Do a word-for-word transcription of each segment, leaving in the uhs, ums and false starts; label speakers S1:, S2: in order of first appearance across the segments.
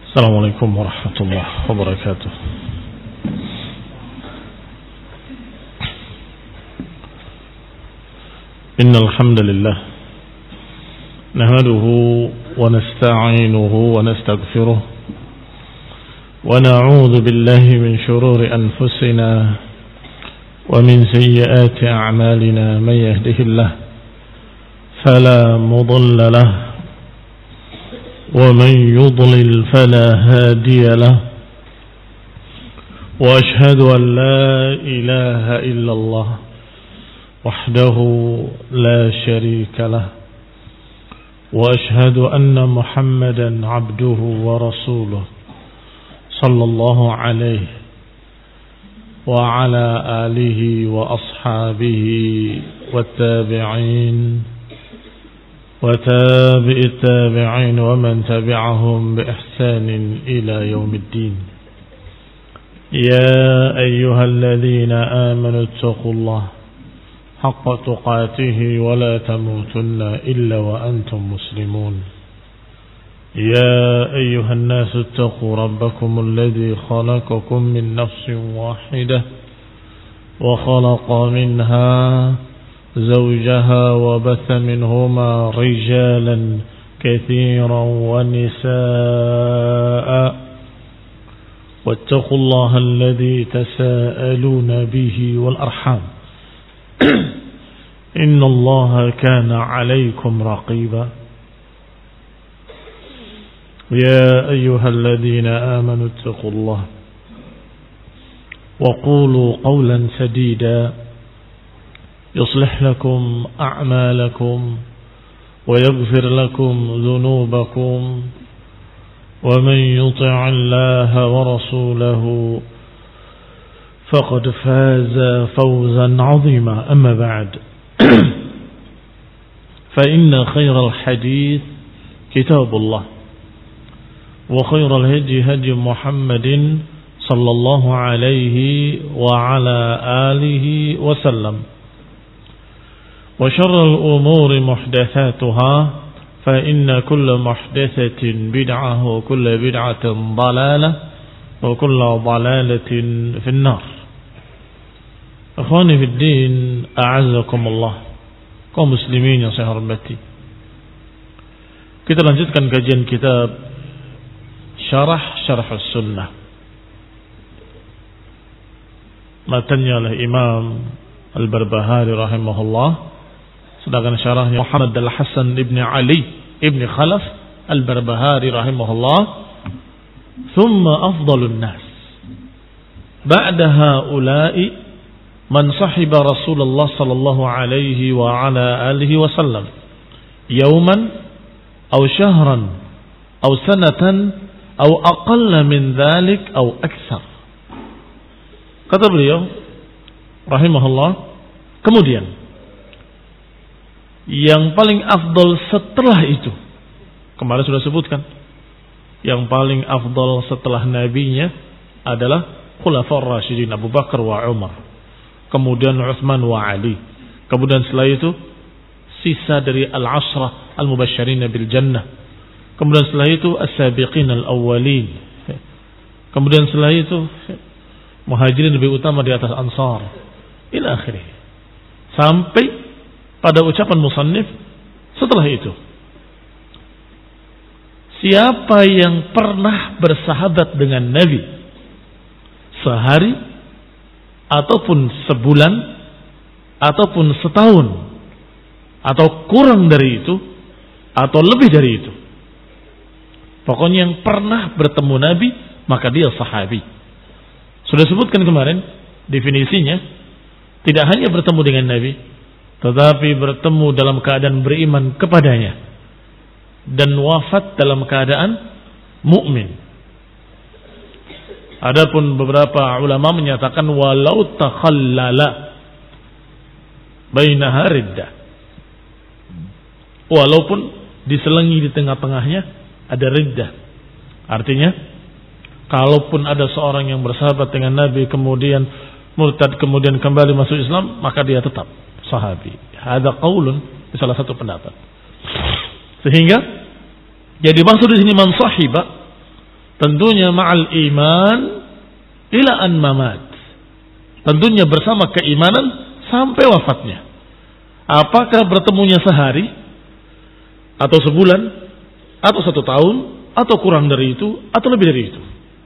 S1: السلام عليكم ورحمة الله وبركاته. إن الحمد لله نحمده ونستعينه ونستغفره ونعوذ بالله من شرور أنفسنا ومن سيئات أعمالنا. من يهده الله فلا مضل له ومن يضلل فلا هادي له، وأشهد أن لا إله إلا الله وحده لا شريك له، وأشهد أن محمدا عبده ورسوله صلى الله عليه وعلى آله وأصحابه والتابعين وتابع التابعين ومن تبعهم بإحسان إلى يوم الدين. يا أيها الذين آمنوا اتقوا الله حق تقاته ولا تموتن إلا وأنتم مسلمون. يا أيها الناس اتقوا ربكم الذي خلقكم من نفس واحدة وخلق منها زوجها وبث منهما رجالا كثيرا ونساء، واتقوا الله الذي تساءلون به والأرحام إن الله كان عليكم رقيبا. يا أيها الذين آمنوا اتقوا الله وقولوا قولا سديدا يصلح لكم أعمالكم ويغفر لكم ذنوبكم، ومن يطع الله ورسوله فقد فاز فوزا عظيما. أما بعد، فإن خير الحديث كتاب الله، وخير الهدي هدي محمد صلى الله عليه وعلى آله وسلم، وشر الأمور محدثاتها، فإن كل محدثة بدعة وكل بدعة ضلالة وكل ضلالة في النار. Akhwani fid din, a'azzakumullah, kaum muslimin yang saya hormati. Kita lanjutkan kajian kitab Syarah Syarh As-Sunnah. Matanya oleh Imam Al-Barbahari rahimahullah, sedangkan syarahnya Muhammad Al-Hasan ibn Ali ibn Khalaf Al-Barbahari rahimahullah. Thumma afdalun nas ba'da haula'i man sahiba Rasulullah sallallahu alaihi wa ala alihi wa sallam yawman aw shahran aw sanatan aw aqalla min dhalik aw akthar. Kata beliau rahimahullah, kemudian yang paling afdal setelah itu, kemarin sudah sebutkan, yang paling afdal setelah nabinya adalah Khulafaur Rasyidin Abu Bakar wa Umar, kemudian Utsman wa Ali, kemudian setelah itu sisa dari al-ashrah al-mubasysyirin bil jannah, kemudian setelah itu as-sabiqin al-awwalin, kemudian setelah itu muhajirin lebih utama di atas ansar, ila akhirih, sampai pada ucapan musannif setelah itu, siapa yang pernah bersahabat dengan Nabi sehari ataupun sebulan ataupun setahun atau kurang dari itu atau lebih dari itu, pokoknya yang pernah bertemu Nabi, maka dia sahabi. Sudah sebutkan kemarin definisinya, tidak hanya bertemu dengan Nabi, tetapi bertemu dalam keadaan beriman kepadanya dan wafat dalam keadaan mukmin. Adapun beberapa ulama menyatakan walau takhallala bainaha riddah, walaupun diselingi di tengah-tengahnya ada riddah. Artinya, kalaupun ada seorang yang bersahabat dengan Nabi kemudian murtad kemudian kembali masuk Islam, maka dia tetap sahabi. Ada qaulun, salah satu pendapat. Sehingga jadi maksud di sini man sahiba, Tentunya ma'al iman ila an mamat. Tentunya bersama keimanan sampai wafatnya. Apakah bertemunya sehari atau sebulan atau satu tahun atau kurang dari itu atau lebih dari itu.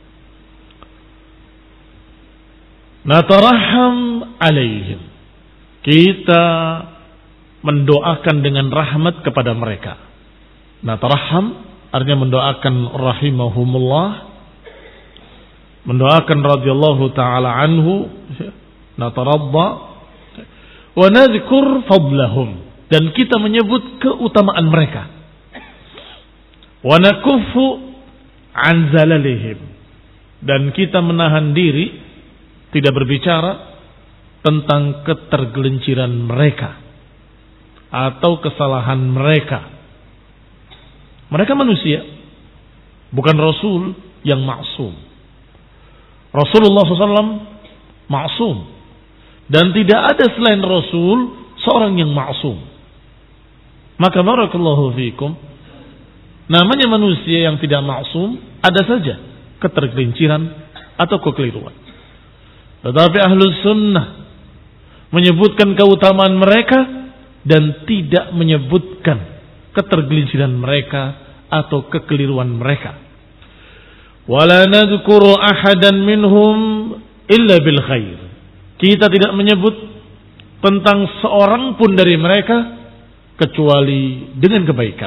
S1: Nataraham alaihim. Kita mendoakan dengan rahmat kepada mereka. Nataraham artinya mendoakan rahimahumullah, mendoakan radhiyallahu taala anhu, nataradda wa nadhkur fadlahum, dan kita menyebut keutamaan mereka. Wa nakuffu an zalalihim, dan kita menahan diri tidak berbicara tentang ketergelinciran mereka atau kesalahan mereka. Mereka manusia, bukan Rasul yang maksum. Rasulullah shallallahu alaihi wasallam maksum, dan tidak ada selain Rasul seorang yang maksum. Maka barakallahu fikum, namanya manusia yang tidak maksum ada saja ketergelinciran atau kekeliruan. Tetapi ahlus sunnah menyebutkan keutamaan mereka dan tidak menyebutkan ketergelinciran mereka atau kekeliruan mereka. Wala nadhkuru ahadan minhum illa bil khair. Kita tidak menyebut tentang seorang pun dari mereka kecuali dengan kebaikan.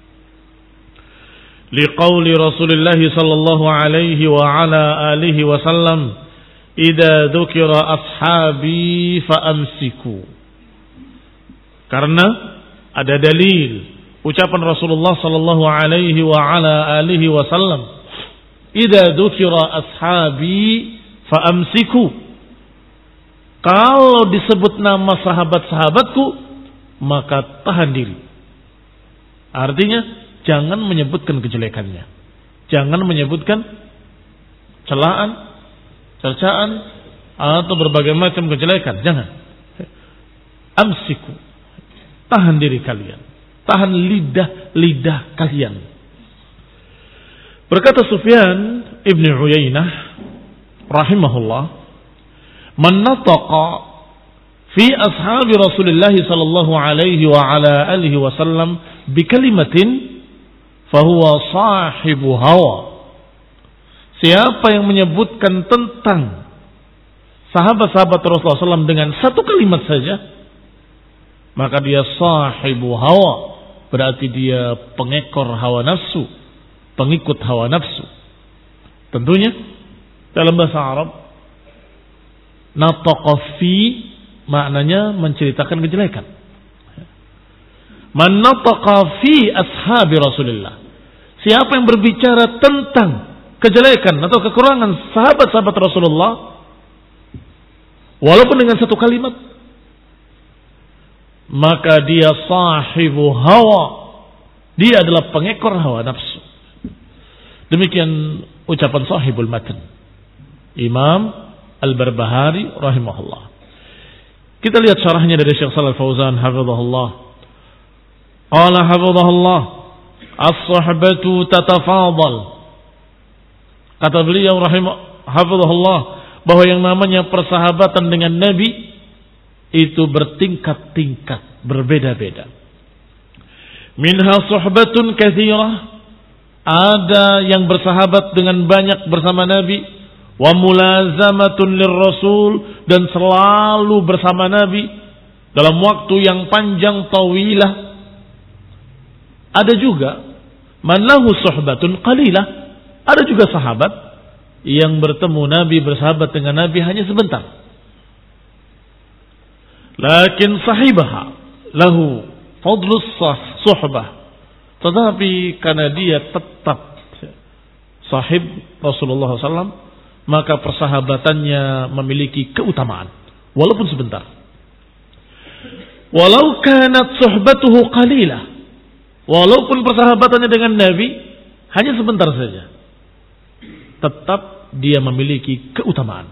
S1: Liqauli Rasulullah sallallahu alaihi wa ala alihi wasallam, idza dzukira ashabi fa amsiku. Karena ada dalil ucapan Rasulullah sallallahu alaihi wa ala alihi wasallam, idza dzukira ashabi fa amsiku. Kalau disebut nama sahabat-sahabatku, maka tahan diri. Artinya jangan menyebutkan kejelekannya, jangan menyebutkan celaan, cercaan atau berbagai macam kejelekan. Jangan. Amsiku, tahan diri kalian, tahan lidah-lidah kalian. Berkata Sufyan ibn Uyainah rahimahullah, man nataqa fi ashabi Rasulullah sallallahu alaihi wa ala alihi wasallam bi kalimatin fahuwa sahibu hawa. Siapa yang menyebutkan tentang sahabat-sahabat Rasulullah shallallahu alaihi wasallam dengan satu kalimat saja, maka dia sahibu hawa, berarti dia pengekor hawa nafsu, pengikut hawa nafsu. Tentunya dalam bahasa Arab, nataqa fi maknanya menceritakan kejelekan. Man nataqa fi ashabi Rasulillah, siapa yang berbicara tentang kejelekan atau kekurangan sahabat-sahabat Rasulullah walaupun dengan satu kalimat, maka dia sahibu hawa, dia adalah pengekor hawa nafsu. Demikian ucapan sahibul matan Imam Al-Barbahari rahimahullah. Kita lihat syarahnya dari Syekh Shalal Fauzan hafizahullah. Qala hafizahullah, as-sahbatu tatafadhal. Kata beliau rahimah hafizahullah, bahwa yang namanya persahabatan dengan Nabi itu bertingkat-tingkat, berbeda-beda. Minha suhbatun katsirah, ada yang bersahabat dengan banyak bersama Nabi, wa mulazamatun lirrasul, dan selalu bersama Nabi dalam waktu yang panjang tawilah. Ada juga man lahu suhbatun qalilah, ada juga sahabat yang bertemu Nabi, bersahabat dengan Nabi hanya sebentar. Lakin sahibaha lahu fadlus suhbah, tetapi karena dia tetap sahib Rasulullah shallallahu alaihi wasallam, maka persahabatannya memiliki keutamaan walaupun sebentar. Walau kanat suhbatuhu qalilah, walaupun persahabatannya dengan Nabi hanya sebentar saja, tetap dia memiliki keutamaan.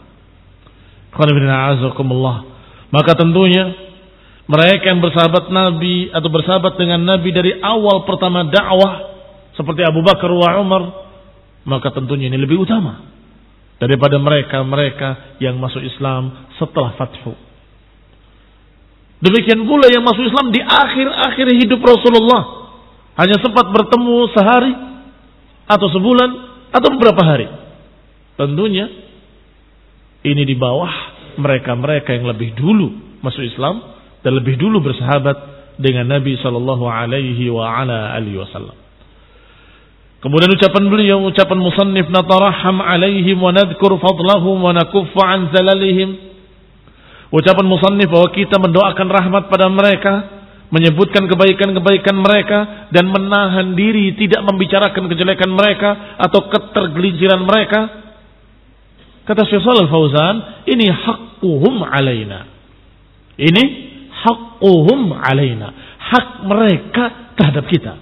S1: Maka tentunya mereka yang bersahabat Nabi atau bersahabat dengan Nabi dari awal pertama dakwah, seperti Abu Bakar wa Umar, maka tentunya ini lebih utama daripada mereka-mereka yang masuk Islam setelah fathu. Demikian pula yang masuk Islam di akhir-akhir hidup Rasulullah, hanya sempat bertemu sehari atau sebulan atau beberapa hari. Tentunya ini di bawah mereka-mereka yang lebih dulu masuk Islam dan lebih dulu bersahabat dengan Nabi sallallahu alaihi wa ala alihi wasallam. Kemudian ucapan beliau, ucapan musannif, nataraham alaihim wa nadhkur fadlahum wa nakuffa an zalalihim. Ucapan musannif bahwa kita mendoakan rahmat pada mereka, menyebutkan kebaikan-kebaikan mereka dan menahan diri tidak membicarakan kejelekan mereka atau ketergelinciran mereka. Kata Syekh Shalal Fauzan, ini haqquhum alaina. Ini haqquhum alaina. Hak mereka terhadap kita.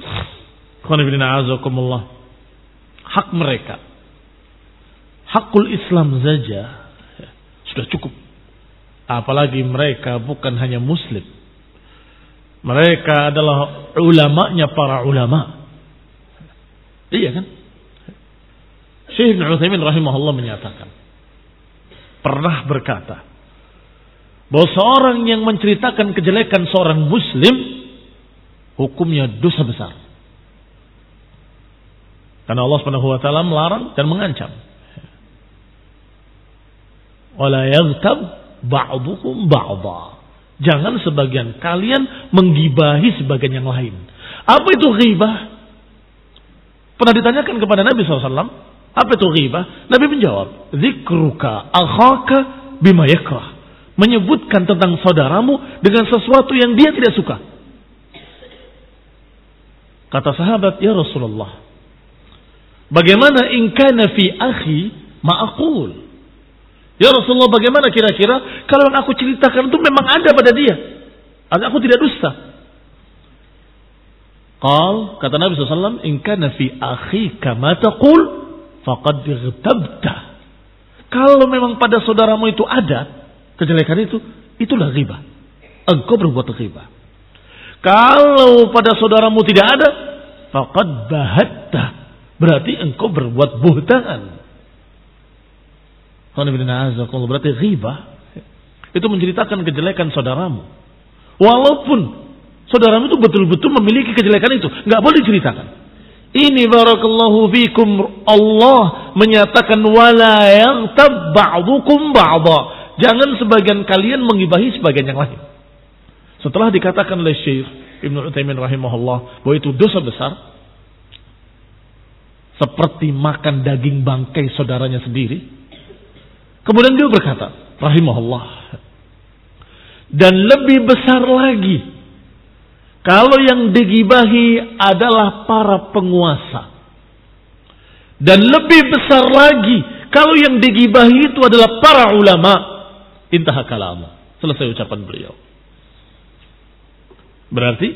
S1: Hak mereka. Hakul Islam saja sudah cukup. Apalagi mereka bukan hanya muslim. Mereka adalah ulamanya para ulama. Iya kan? Syekh Ibn Utsaimin rahimahullah menyatakan, pernah berkata bahwa seorang yang menceritakan kejelekan seorang muslim hukumnya dosa besar. Karena Allah Subhanahu wa taala melarang dan mengancam. Wala yaghtab ba'dukum ba'dha. Jangan sebagian kalian menggibahi sebagian yang lain. Apa itu ghibah? Pernah ditanyakan kepada Nabi shallallahu alaihi wasallam, apa itu ghibah? Nabi menjawab, dzikruka akhaka bima yakrah. Menyebutkan tentang saudaramu dengan sesuatu yang dia tidak suka. Kata sahabat, ya Rasulullah, bagaimana in kana fi akhi ma'aqul? Ya Rasulullah, bagaimana kira-kira kalau yang aku ceritakan itu memang ada pada dia? Aku tidak dusta. Qal, kata Nabi shallallahu alaihi wasallam, in kana fi akhika ma taqul faqad ightabta. Kalau memang pada saudaramu itu ada kejelekan itu, itulah ghibah. Engkau berbuat ghibah. Kalau pada saudaramu tidak ada, faqad bahatta. Berarti engkau berbuat buhtan. Berarti ghibah itu menceritakan kejelekan saudaramu. Walaupun saudaramu itu betul-betul memiliki kejelekan itu, nggak boleh diceritakan. Ini barakallahu fikum, Allah menyatakan wala yaghtab ba'dukum ba'dha. Jangan sebagian kalian menggibahi sebagian yang lain. Setelah dikatakan oleh Syekh Ibnu Utsaimin rahimahullah bahwa itu dosa besar, seperti makan daging bangkai saudaranya sendiri. Kemudian dia berkata, rahimahullah, dan lebih besar lagi kalau yang digibahi adalah para penguasa. Dan lebih besar lagi kalau yang digibahi itu adalah para ulama. Intaha kalamu. Selesai ucapan beliau. Berarti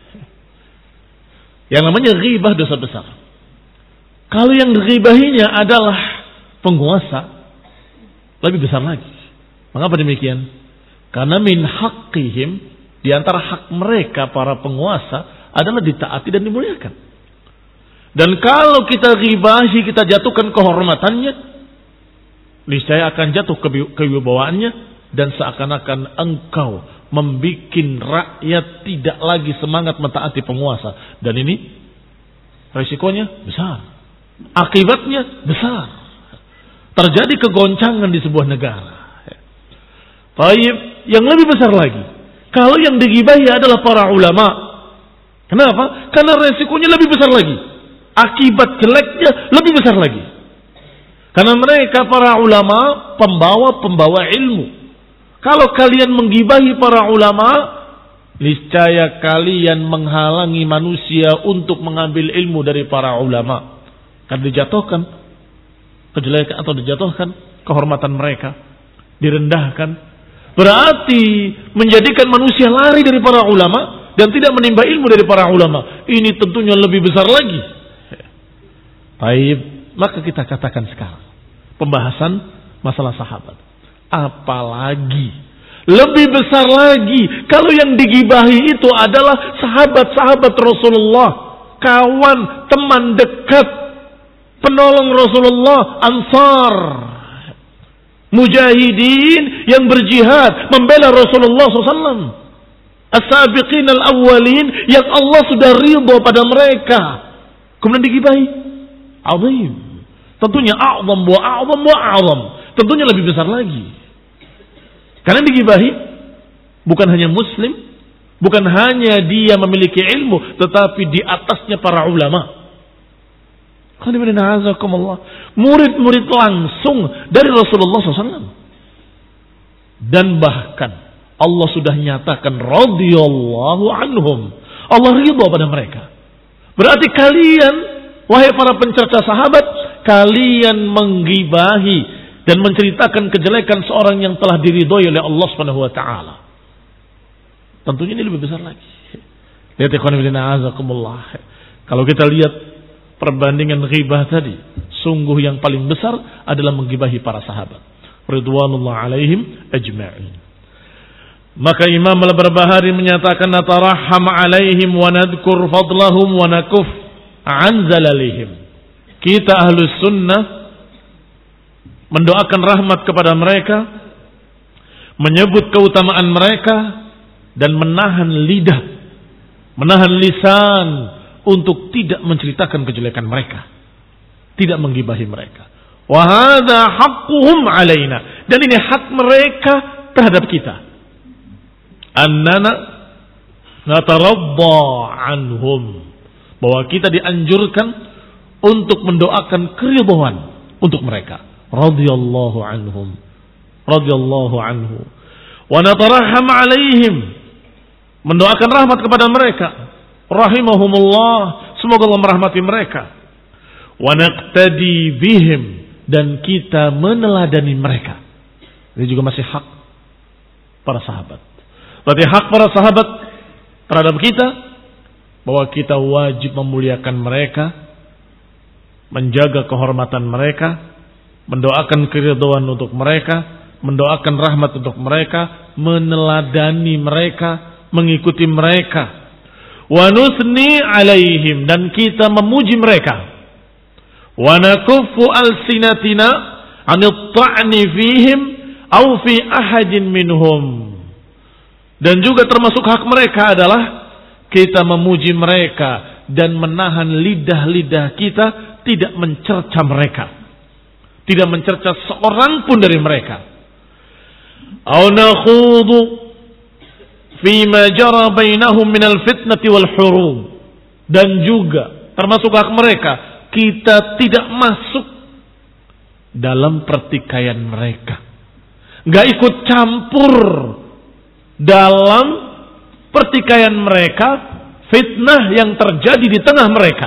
S1: yang namanya ghibah dosa besar. Kalau yang dighibahinya adalah penguasa, lebih besar lagi. Mengapa demikian? Karena min haqqihim, di antara hak mereka para penguasa adalah ditaati dan dimuliakan. Dan kalau kita ghibahi, kita jatuhkan kehormatannya, niscaya akan jatuh kewibawaannya, dan seakan-akan engkau membikin rakyat tidak lagi semangat mentaati penguasa. Dan ini resikonya besar, akibatnya besar. Terjadi kegoncangan di sebuah negara. Baik, yang lebih besar lagi, kalau yang digibahi adalah para ulama. Kenapa? Karena resikonya lebih besar lagi, akibat jeleknya lebih besar lagi. Karena mereka para ulama pembawa-pembawa ilmu. Kalau kalian menggibahi para ulama, niscaya kalian menghalangi manusia untuk mengambil ilmu dari para ulama. Karena dijatuhkan kejelekan atau dijatuhkan kehormatan mereka, direndahkan. Berarti menjadikan manusia lari dari para ulama dan tidak menimba ilmu dari para ulama. Ini tentunya lebih besar lagi. Baik, maka kita katakan sekarang pembahasan masalah sahabat. Apalagi lebih besar lagi kalau yang digibahi itu adalah sahabat-sahabat Rasulullah, kawan, teman dekat penolong Rasulullah, Ansar, mujahidin yang berjihad membela Rasulullah shallallahu alaihi wasallam, as-sabiqin al-awwalin yang Allah sudah ridha pada mereka, kemudian digibahi. Azim. Tentunya a'zam wa a'zam wa a'zam. Tentunya lebih besar lagi. Karena digibahi bukan hanya muslim, bukan hanya dia memiliki ilmu, tetapi di atasnya para ulama. Murid-murid langsung dari Rasulullah shallallahu alaihi wasallam. Dan bahkan Allah sudah nyatakan radhiyallahu anhum. Allah ridha pada mereka. Berarti kalian, wahai para pencerca sahabat, kalian menggibahi dan menceritakan kejelekan seorang yang telah diridhoi oleh Allah Subhanahu wa taala. Tentunya ini lebih besar lagi. Lihat ikhwan fillah azakumullah. Kalau kita lihat perbandingan ghibah tadi, sungguh yang paling besar adalah menggibahi para sahabat ridwanullah alaihim ajma'in. Maka Imam Al-Barbahari menyatakan natarahham alaihim wa nadhkur fadlahum wa nakuf an zalalihim. Kita ahlus sunnah mendoakan rahmat kepada mereka, menyebut keutamaan mereka, dan menahan lidah, menahan lisan untuk tidak menceritakan kejelekan mereka, tidak menggibahi mereka. Wa hadza haqquhum alaina, dan ini hak mereka terhadap kita. Annana nataradda anhum, bahwa kita dianjurkan untuk mendoakan keridhaan untuk mereka. Radhiyallahu anhum, radhiyallahu anhu. Wa natarahham alaihim, mendoakan rahmat kepada mereka. Rahimahumullah, semoga Allah merahmati mereka. Wa naqtadi bihim, dan kita meneladani mereka. Ini juga masih hak para sahabat. Berarti hak para sahabat terhadap kita, bahwa kita wajib memuliakan mereka, menjaga kehormatan mereka, mendoakan keridhaan untuk mereka, mendoakan rahmat untuk mereka, meneladani mereka, mengikuti mereka. Wa nusni alaihim, dan kita memuji mereka. Wa nakuffu alsinatina 'anil ta'ni fihim aw fi ahadin minhum. Dan juga termasuk hak mereka adalah kita memuji mereka dan menahan lidah-lidah kita tidak mencerca mereka, tidak mencerca seorang pun dari mereka. Aw nakhudu fima jara bainahum minal fitnati wal hurub, dan juga termasuk hak mereka kita tidak masuk dalam pertikaian mereka, nggak ikut campur dalam pertikaian mereka, fitnah yang terjadi di tengah mereka.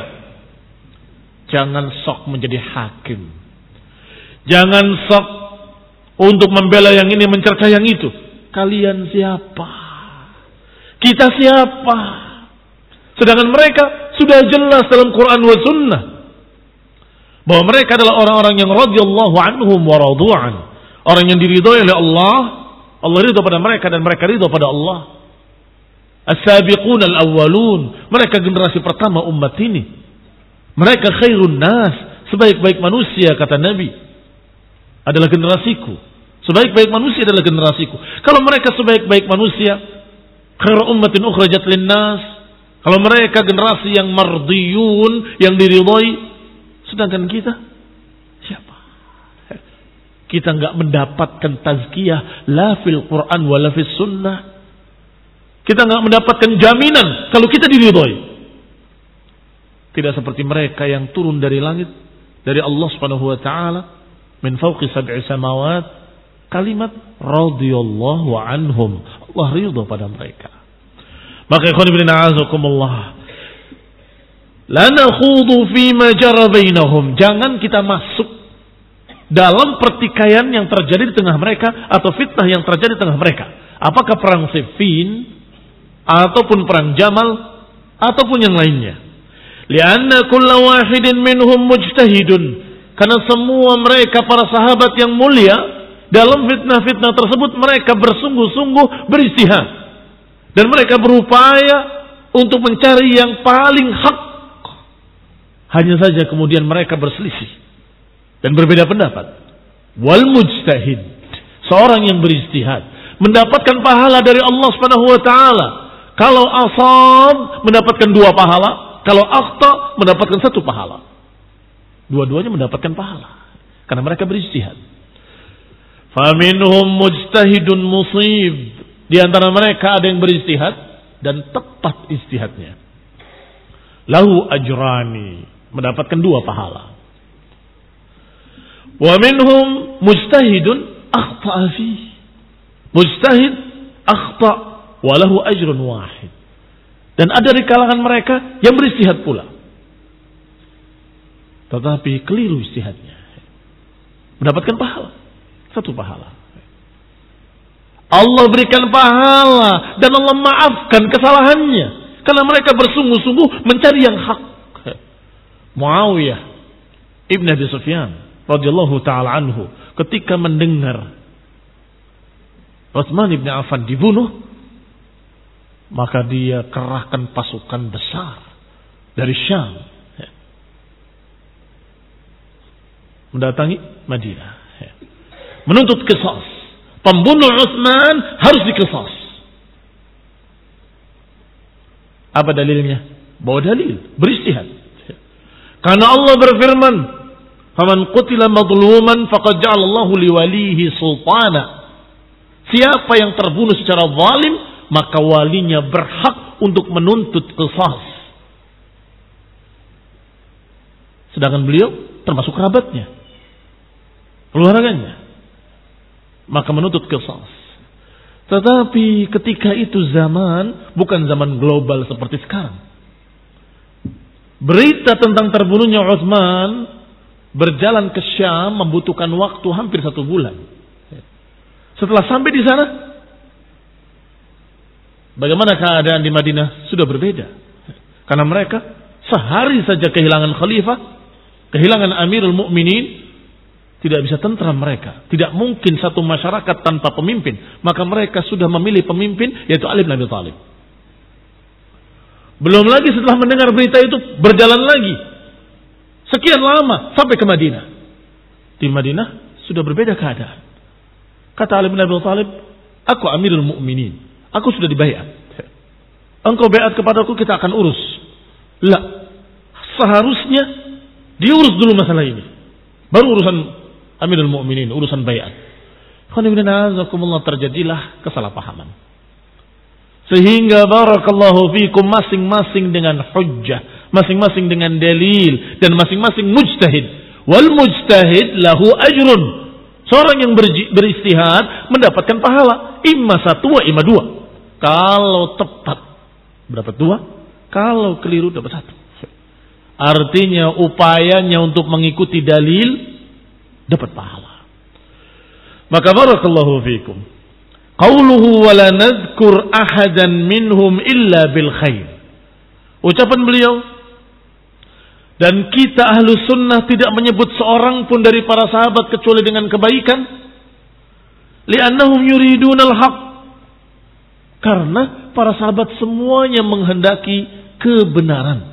S1: Jangan sok menjadi hakim, jangan sok untuk membela yang ini, mencerca yang itu. Kalian siapa? Kita siapa? Sedangkan mereka sudah jelas dalam Quran wa Sunnah bahwa mereka adalah orang-orang yang radhiyallahu anhum wa radu'an, orang yang diridhoi oleh Allah, Allah ridha pada mereka dan mereka ridha pada Allah. As-sabiqun al-awwalun, mereka generasi pertama umat ini. Mereka khairun nas, sebaik-baik manusia kata Nabi adalah generasiku. Sebaik-baik manusia adalah generasiku. Kalau mereka sebaik-baik manusia, khairu ummatin ukhrajat linnas, kalau mereka generasi yang mardiyun, yang diridhoi, sedangkan kita siapa? Kita enggak mendapatkan tazkiyah la fil Quran wa la fis sunnah. Kita enggak mendapatkan jaminan kalau kita diridhoi. Tidak seperti mereka yang turun dari langit, dari Allah Subhanahu wa taala, min fawqi sab'i samawat, kalimat radhiyallahu anhum, Allah ridha pada mereka. Maka ikhwan fillah a'azakumullah, la nakhudu fima jara bainahum, jangan kita masuk dalam pertikaian yang terjadi di tengah mereka atau fitnah yang terjadi di tengah mereka. Apakah perang Siffin ataupun perang Jamal ataupun yang lainnya. Lianna kulla wahidin minhum mujtahidun, karena semua mereka para sahabat yang mulia dalam fitnah-fitnah tersebut mereka bersungguh-sungguh beristihad dan mereka berupaya untuk mencari yang paling hak, Hanya saja kemudian mereka berselisih dan berbeda pendapat. Wal mujtahid, seorang yang berijtihad, mendapatkan pahala dari Allah Subhanahu wa taala. Kalau asab mendapatkan dua pahala, kalau akhta mendapatkan satu pahala. Dua-duanya mendapatkan pahala karena mereka berijtihad. Faminhum mujtahidun musib, di antara mereka ada yang berijtihad dan tepat ijtihadnya. Lahu ajrani, mendapatkan dua pahala. Wa minhum mujtahidun akhta'a fi. Mujtahid akhta' wa lahu ajrun wahid. Dan ada di kalangan mereka yang berijtihad pula, tetapi keliru ijtihadnya, mendapatkan pahala, satu pahala. Allah berikan pahala dan Allah maafkan kesalahannya karena mereka bersungguh-sungguh mencari yang hak. Muawiyah ibn Abi Sufyan radhiyallahu taala anhu ketika mendengar Utsman ibn Affan dibunuh, maka dia kerahkan pasukan besar dari Syam mendatangi Madinah, menuntut qisas. Pembunuh Utsman harus diqisas. Apa dalilnya? Bawa dalil, berijtihad. Karena Allah berfirman, "Faman qutila madluman faqad ja'alallahu liwalihi sultana." Siapa yang terbunuh secara zalim, maka walinya berhak untuk menuntut qisas. Sedangkan beliau termasuk kerabatnya, keluarganya, maka menuntut qisas. Tetapi ketika itu zaman bukan zaman global seperti sekarang. Berita tentang terbunuhnya Utsman berjalan ke Syam membutuhkan waktu hampir satu bulan. Setelah sampai di sana, bagaimana keadaan di Madinah? Sudah berbeda. Karena mereka sehari saja kehilangan khalifah, kehilangan Amirul Mukminin, tidak bisa tentram mereka. Tidak mungkin satu masyarakat tanpa pemimpin. Maka mereka sudah memilih pemimpin, yaitu Ali bin Abi Thalib. Belum lagi setelah mendengar berita itu, berjalan lagi sekian lama sampai ke Madinah. Di Madinah sudah berbeda keadaan. Kata Ali bin Abi Thalib, "Aku Amirul Mukminin, aku sudah dibayar. Engkau bayat kepadaku, kita akan urus." Lah, seharusnya diurus dulu masalah ini, baru urusan Amirul Mukminin, urusan bayat. Terjadilah kesalahpahaman. Sehingga barakallahu fikum, masing-masing dengan hujjah, masing-masing dengan dalil, dan masing-masing mujtahid. Wal mujtahid lahu ajrun. Seorang yang beristihad mendapatkan pahala, imma satu wa imma dua. Kalau tepat dapat dua, kalau keliru dapat satu. Artinya upayanya untuk mengikuti dalil dapat pahala. Maka barakallahu fikum, qauluhu wa la nadhkur ahadan minhum illa bil khair. Ucapan beliau, dan kita ahlu sunnah tidak menyebut seorang pun dari para sahabat kecuali dengan kebaikan. Li'annahum yuridunal haq. Karena para sahabat semuanya menghendaki kebenaran.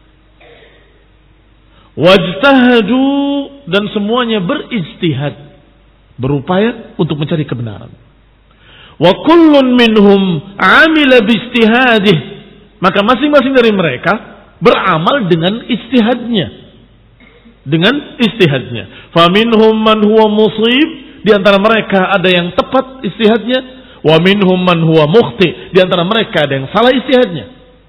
S1: Wajtahadu, dan semuanya berijtihad, berupaya untuk mencari kebenaran. Wa kullun minhum amila bijtihadih, maka masing-masing dari mereka beramal dengan ijtihadnya, dengan ijtihadnya. Faminhum man huwa musib, di antara mereka ada yang tepat ijtihadnya. Wa minhum man huwa mukhti, di antara mereka ada yang salah ijtihadnya.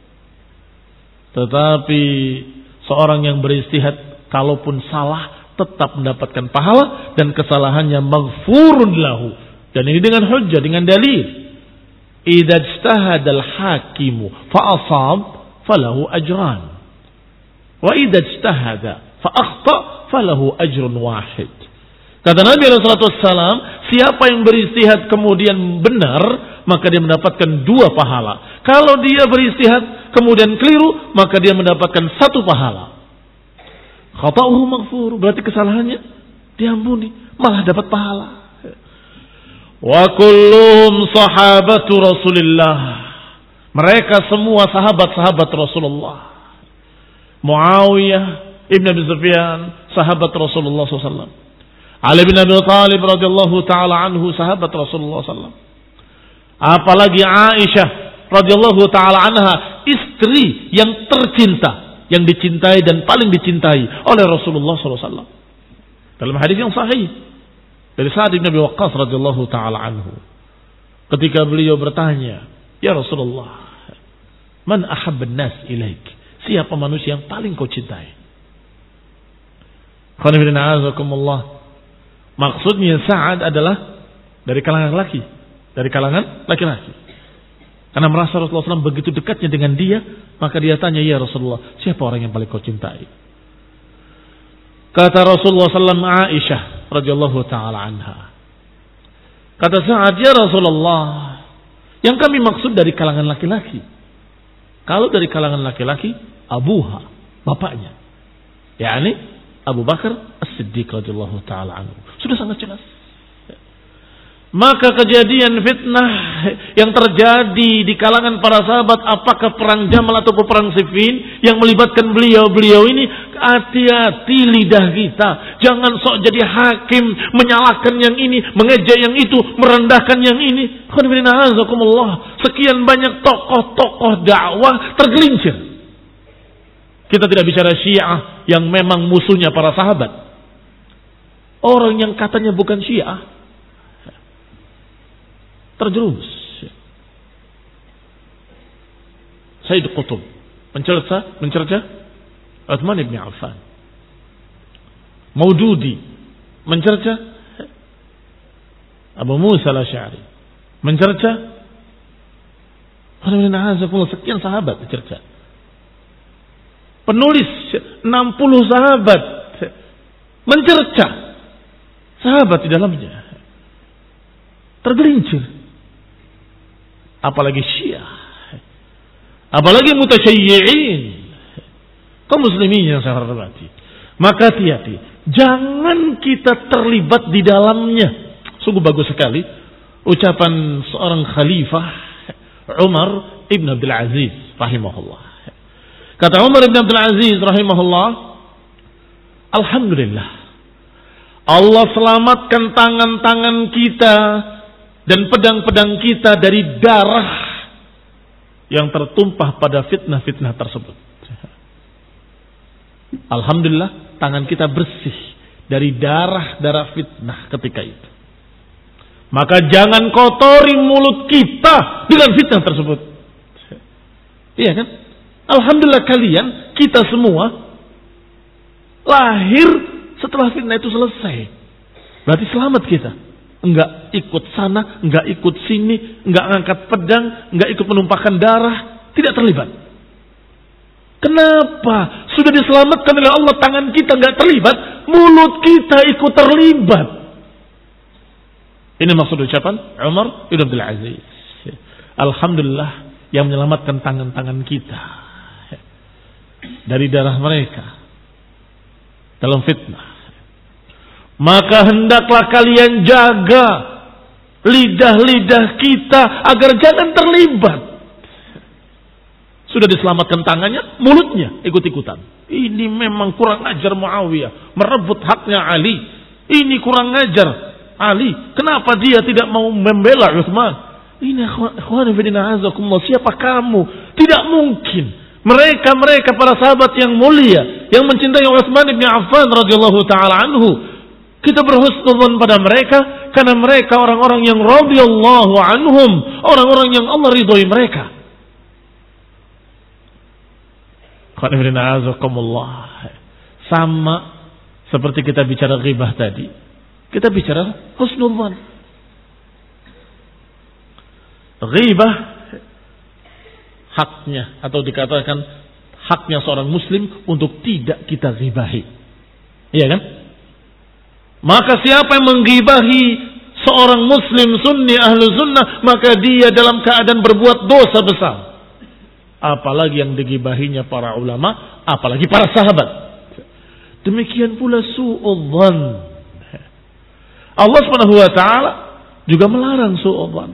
S1: Tetapi seorang yang berijtihad, kalaupun salah, tetap mendapatkan pahala dan kesalahannya maghfurun lahu. Dan ini dengan hujjah, dengan dalil. Idza ijtahadal hakimu fa asab falahu ajran. Wa idza ijtahada fa akhta falahu ajrun wahid. Kata Nabi sallallahu alaihi wasallam, siapa yang beristihad kemudian benar, maka dia mendapatkan dua pahala. Kalau dia beristihad kemudian keliru, maka dia mendapatkan satu pahala. Khata'uhu maghfur, berarti kesalahannya diampuni, malah dapat pahala. Wa kulluhum sahabatu Rasulillah. Mereka semua sahabat-sahabat Rasulullah. Muawiyah Ibn Abi Sufyan, sahabat Rasulullah shallallahu alaihi wasallam. Ali bin Abi Thalib radhiyallahu taala anhu, sahabat Rasulullah shallallahu alaihi wasallam. Apalagi Aisyah radhiyallahu taala anha, istri yang tercinta, yang dicintai dan paling dicintai oleh Rasulullah shallallahu alaihi wasallam. Dalam hadis yang sahih dari Sa'ad bin Abi Waqqas radhiyallahu taala anhu, ketika beliau bertanya, "Ya Rasulullah, man ahabban nas ilaik?" Siapa manusia yang paling kau cintai? Maksudnya Sa'ad adalah dari kalangan laki, dari kalangan laki-laki. Karena merasa Rasulullah shallallahu alaihi wasallam begitu dekatnya dengan dia, maka dia tanya, "Ya Rasulullah, siapa orang yang paling kau cintai?" Kata Rasulullah shallallahu alaihi wasallam, Aisyah radhiyallahu taala anha. Kata Sa'ad, "Ya Rasulullah, yang kami maksud dari kalangan laki-laki. Kalau dari kalangan laki-laki, abuha, bapaknya. yakni Abu Bakar As-Siddiq radhiyallahu taala anhu." Sudah sangat jelas. Maka kejadian fitnah yang terjadi di kalangan para sahabat, apakah perang Jamal atau perang Siffin yang melibatkan beliau-beliau ini, hati-hati lidah kita. Jangan sok jadi hakim, menyalahkan yang ini, mengejek yang itu, merendahkan yang ini. Sekian banyak tokoh-tokoh dakwah tergelincir. Kita tidak bicara Syiah yang memang musuhnya para sahabat. Orang yang katanya bukan Syiah terjerumus. Sayyid Qutb mencerca mencerca Utsman bin Affan. Maududi mencerca Abu Musa al-Asy'ari. Mencerca sekian sahabat dicerca. Penulis enam puluh sahabat mencerca sahabat di dalamnya. Tergelincir. Apalagi Syiah, apalagi mutasyayyi'in, kaum muslimin yang saya hormati. Maka hati-hati, jangan kita terlibat di dalamnya. Sungguh bagus sekali ucapan seorang khalifah, Umar ibn Abdul Aziz rahimahullah. Kata Umar ibn Abdul Aziz rahimahullah, "Alhamdulillah, Allah selamatkan tangan-tangan kita dan pedang-pedang kita dari darah yang tertumpah pada fitnah-fitnah tersebut." Alhamdulillah, tangan kita bersih dari darah-darah fitnah ketika itu. Maka jangan kotori mulut kita dengan fitnah tersebut. Iya kan? Alhamdulillah kalian, kita semua lahir setelah fitnah itu selesai. Berarti selamat kita. Enggak ikut sana, enggak ikut sini, enggak ngangkat pedang, enggak ikut menumpahkan darah, tidak terlibat. Kenapa? Sudah diselamatkan oleh Allah, tangan kita enggak terlibat, mulut kita ikut terlibat. Ini maksud ucapan Umar ibn Abdul Aziz. Alhamdulillah yang menyelamatkan tangan-tangan kita dari darah mereka dalam fitnah. Maka hendaklah kalian jaga lidah-lidah kita agar jangan terlibat. Sudah diselamatkan tangannya, mulutnya ikut-ikutan. Ini memang kurang ajar Muawiyah, merebut haknya Ali. Ini kurang ajar Ali. Kenapa dia tidak mau membela Utsman? Ini ikhwan fillah, siapa kamu? Tidak mungkin. Mereka-mereka para sahabat yang mulia, yang mencintai Utsman bin Affan radhiyallahu taala anhu, kita berhusnuzon pada mereka karena mereka orang-orang yang radhiyallahu anhum, orang-orang yang Allah ridhoi mereka. Sama seperti kita bicara ghibah tadi, kita bicara husnuzon. Ghibah haknya atau dikatakan haknya seorang muslim untuk tidak kita ghibahi. Iya kan? Maka siapa yang menggibahi seorang muslim sunni ahlu sunnah, maka dia dalam keadaan berbuat dosa besar. Apalagi yang digibahinya para ulama, apalagi para sahabat. Demikian pula su'udzan. Allah subhanahu wa ta'ala juga melarang su'udzan.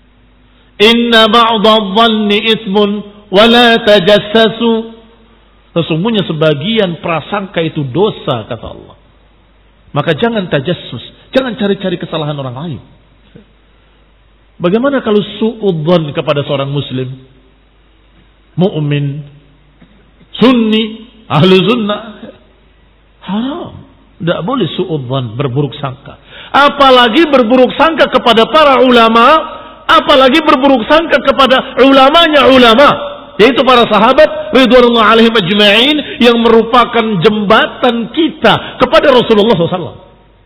S1: Inna ba'dadh-dhanni itsmun wa la tajassasu. Sesungguhnya sebagian prasangka itu dosa, kata Allah. Maka jangan tajassus, jangan cari-cari kesalahan orang lain. Bagaimana kalau su'udzon kepada seorang muslim, mukmin, sunni, ahlu sunnah? Haram. Tidak boleh su'udzon, berburuk sangka. Apalagi berburuk sangka kepada para ulama, apalagi berburuk sangka kepada ulamanya ulama, yaitu para sahabat ridwanullah alaihim ajma'in, yang merupakan jembatan kita kepada Rasulullah shallallahu alaihi wasallam.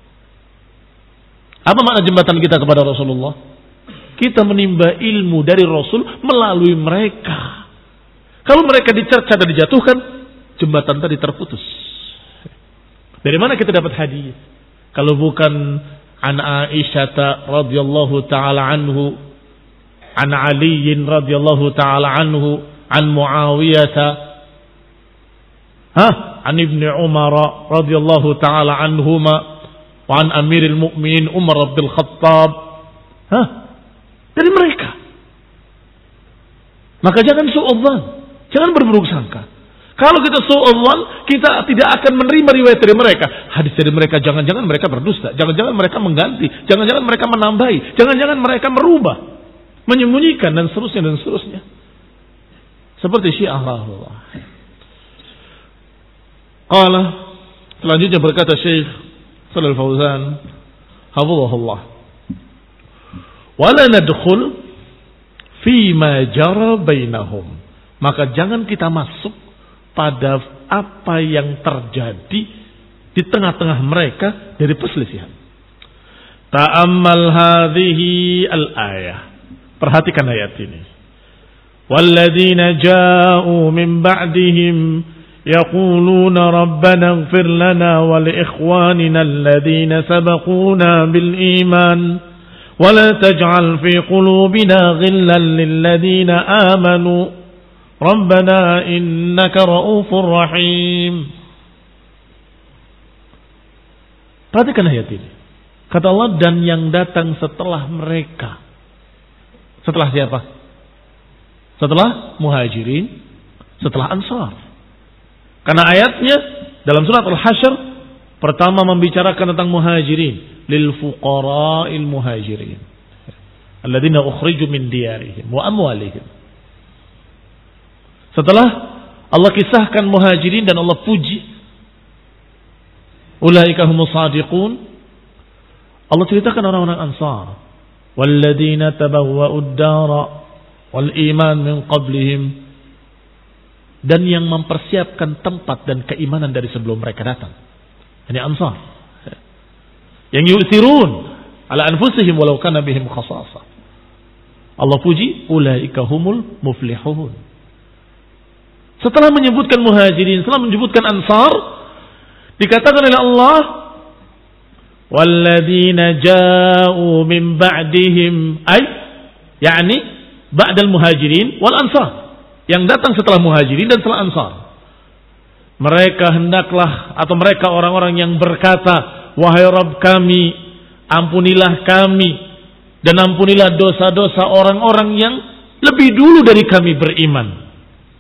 S1: Apa makna jembatan kita kepada Rasulullah? Kita menimba ilmu dari Rasul melalui mereka. Kalau mereka dicerca dan dijatuhkan, jembatan tadi terputus. Dari mana kita dapat hadis? Kalau bukan an Aisyah radhiyallahu taala anhu, an Ali radhiyallahu taala anhu, an Muawiyah, ha, an Ibnu Umar radhiyallahu taala anhuma, wa an Amiril Mukminin Umar bin Khattab. Ha? Dari mereka. Maka jangan su'udzan, jangan berburuk sangka. Kalau kita su'udzan, kita tidak akan menerima riwayat dari mereka. Hadis dari mereka, jangan-jangan mereka berdusta, jangan-jangan mereka mengganti, jangan-jangan mereka menambahi, jangan-jangan mereka merubah, menyembunyikan dan seterusnya dan seterusnya. Seperti Syiah Allah. Qala, selanjutnya berkata Syekh Shalal Fauzan, hafizahullah, wala nadkhul fima jara bainahum. Maka jangan kita masuk pada apa yang terjadi di tengah-tengah mereka dari perselisihan. Ta'ammal hadhihi al-ayah. Perhatikan ayat ini. Walladzina ja'u min ba'dihim yaquluna rabbana ighfir lana wa li ikhwanina alladhina sabaquna bil iman ولا تجعل في قلوبنا غلا للذين آمنوا ربنا إنك رؤوف رحيم. Perhatikan ayat ini. Kata Allah, dan yang datang setelah mereka. Setelah siapa? Setelah Muhajirin, setelah Ansar. Karena ayatnya dalam surat Al-Hasyr pertama membicarakan tentang Muhajirin. Lil fuqara'il muhajirin alladzina ukhriju min diyarihim wa amwalihim. Setelah Allah kisahkan Muhajirin dan Allah puji, ulaika humus shadiqun, Allah ceritakan orang-orang Ansar, walladzina tabawwa'ud dara wal iman min qablihim, dan yang mempersiapkan tempat dan keimanan dari sebelum mereka datang. Ini Ansar. Yang yu'thirun ala anfusihim walau kana bihim khasasah. Allah puji, ulaika humul muflihun. Setelah menyebutkan Muhajirin, setelah menyebutkan Ansar, dikatakan oleh Allah, walladzina ja'u min ba'dihim, ay yakni ba'dal Muhajirin wal Ansar, yang datang setelah Muhajirin dan setelah Ansar. Mereka hendaklah, atau mereka orang-orang yang berkata, wahai Rabb kami, ampunilah kami dan ampunilah dosa-dosa orang-orang yang lebih dulu dari kami beriman.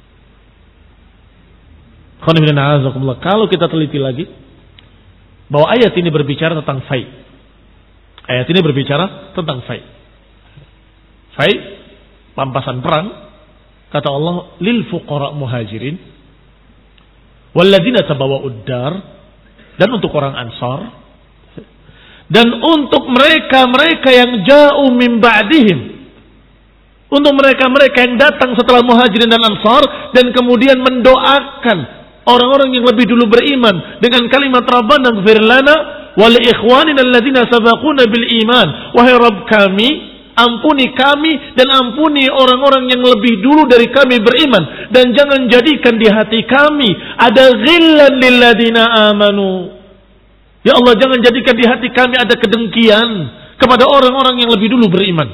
S1: Kalau kita teliti lagi, bahwa ayat ini berbicara tentang fai. Ayat ini berbicara tentang fai. Fai, pampasan perang, kata Allah, lil fuqara muhajirin walladzina tabawwa'ud dar, dan untuk orang Ansar, dan untuk mereka-mereka yang ja'u min ba'dihim, untuk mereka-mereka yang datang setelah Muhajirin dan Ansar dan kemudian mendoakan orang-orang yang lebih dulu beriman dengan kalimat Rabbana ighfir lana wa li ikhwanina alladzina sabaquna bil iman. Wahai Rabb kami, ampuni kami dan ampuni orang-orang yang lebih dulu dari kami beriman, dan jangan jadikan di hati kami ada ghillan lil ladzina amanu. Ya Allah, jangan jadikan di hati kami ada kedengkian kepada orang-orang yang lebih dulu beriman.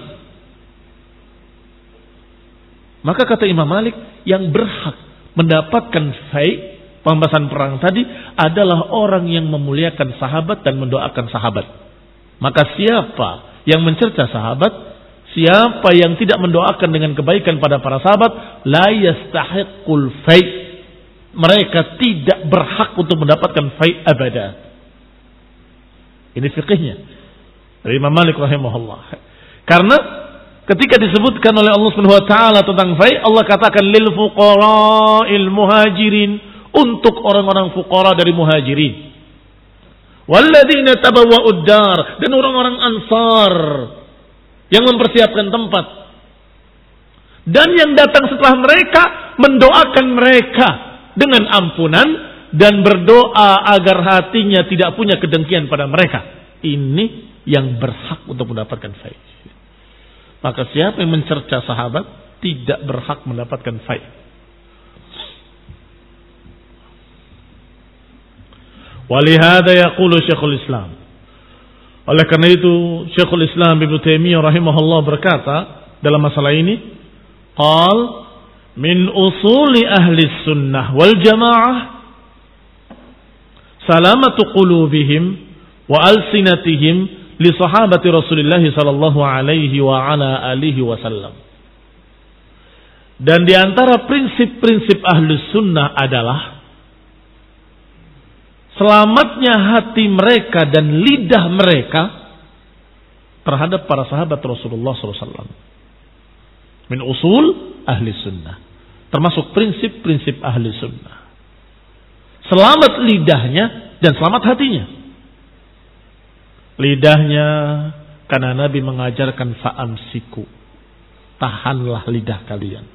S1: Maka kata Imam Malik, yang berhak mendapatkan fai, pembahasan perang tadi, adalah orang yang memuliakan sahabat dan mendoakan sahabat. Maka siapa yang mencerca sahabat, siapa yang tidak mendoakan dengan kebaikan pada para sahabat, la yastahiqul fai, mereka tidak berhak untuk mendapatkan fai' abada. Ini fikihnya dari Imam Malik rahimahullah. Karena ketika disebutkan oleh Allah Subhanahu wa taala tentang fai', Allah katakan lil fuqara'il muhajirin, untuk orang-orang fuqara dari muhajirin. Walladzina tabawwa'ud dar, dan orang-orang ansar yang mempersiapkan tempat. Dan yang datang setelah mereka mendoakan mereka dengan ampunan dan berdoa agar hatinya tidak punya kedengkian pada mereka. Ini yang berhak untuk mendapatkan fai'. Maka siapa yang mencerca sahabat tidak berhak mendapatkan fai'. Walihada yaqulu Syekhul Islam. Oleh karena itu Syekhul Islam Ibnu Taimiyah rahimahullah berkata dalam masalah ini, qal min usuli ahli sunnah wal jamaah salamatu qulubihim wa alsinatihim li sahabati Rasulillah sallallahu alaihi wa ala alihi wasallam. Dan di antara prinsip-prinsip ahli sunnah adalah selamatnya hati mereka dan lidah mereka terhadap para sahabat Rasulullah sallallahu alaihi wasallam. Min usul ahli sunnah, termasuk prinsip-prinsip ahli sunnah. Selamat lidahnya dan selamat hatinya. Lidahnya karena Nabi mengajarkan fa'amsiku, tahanlah lidah kalian.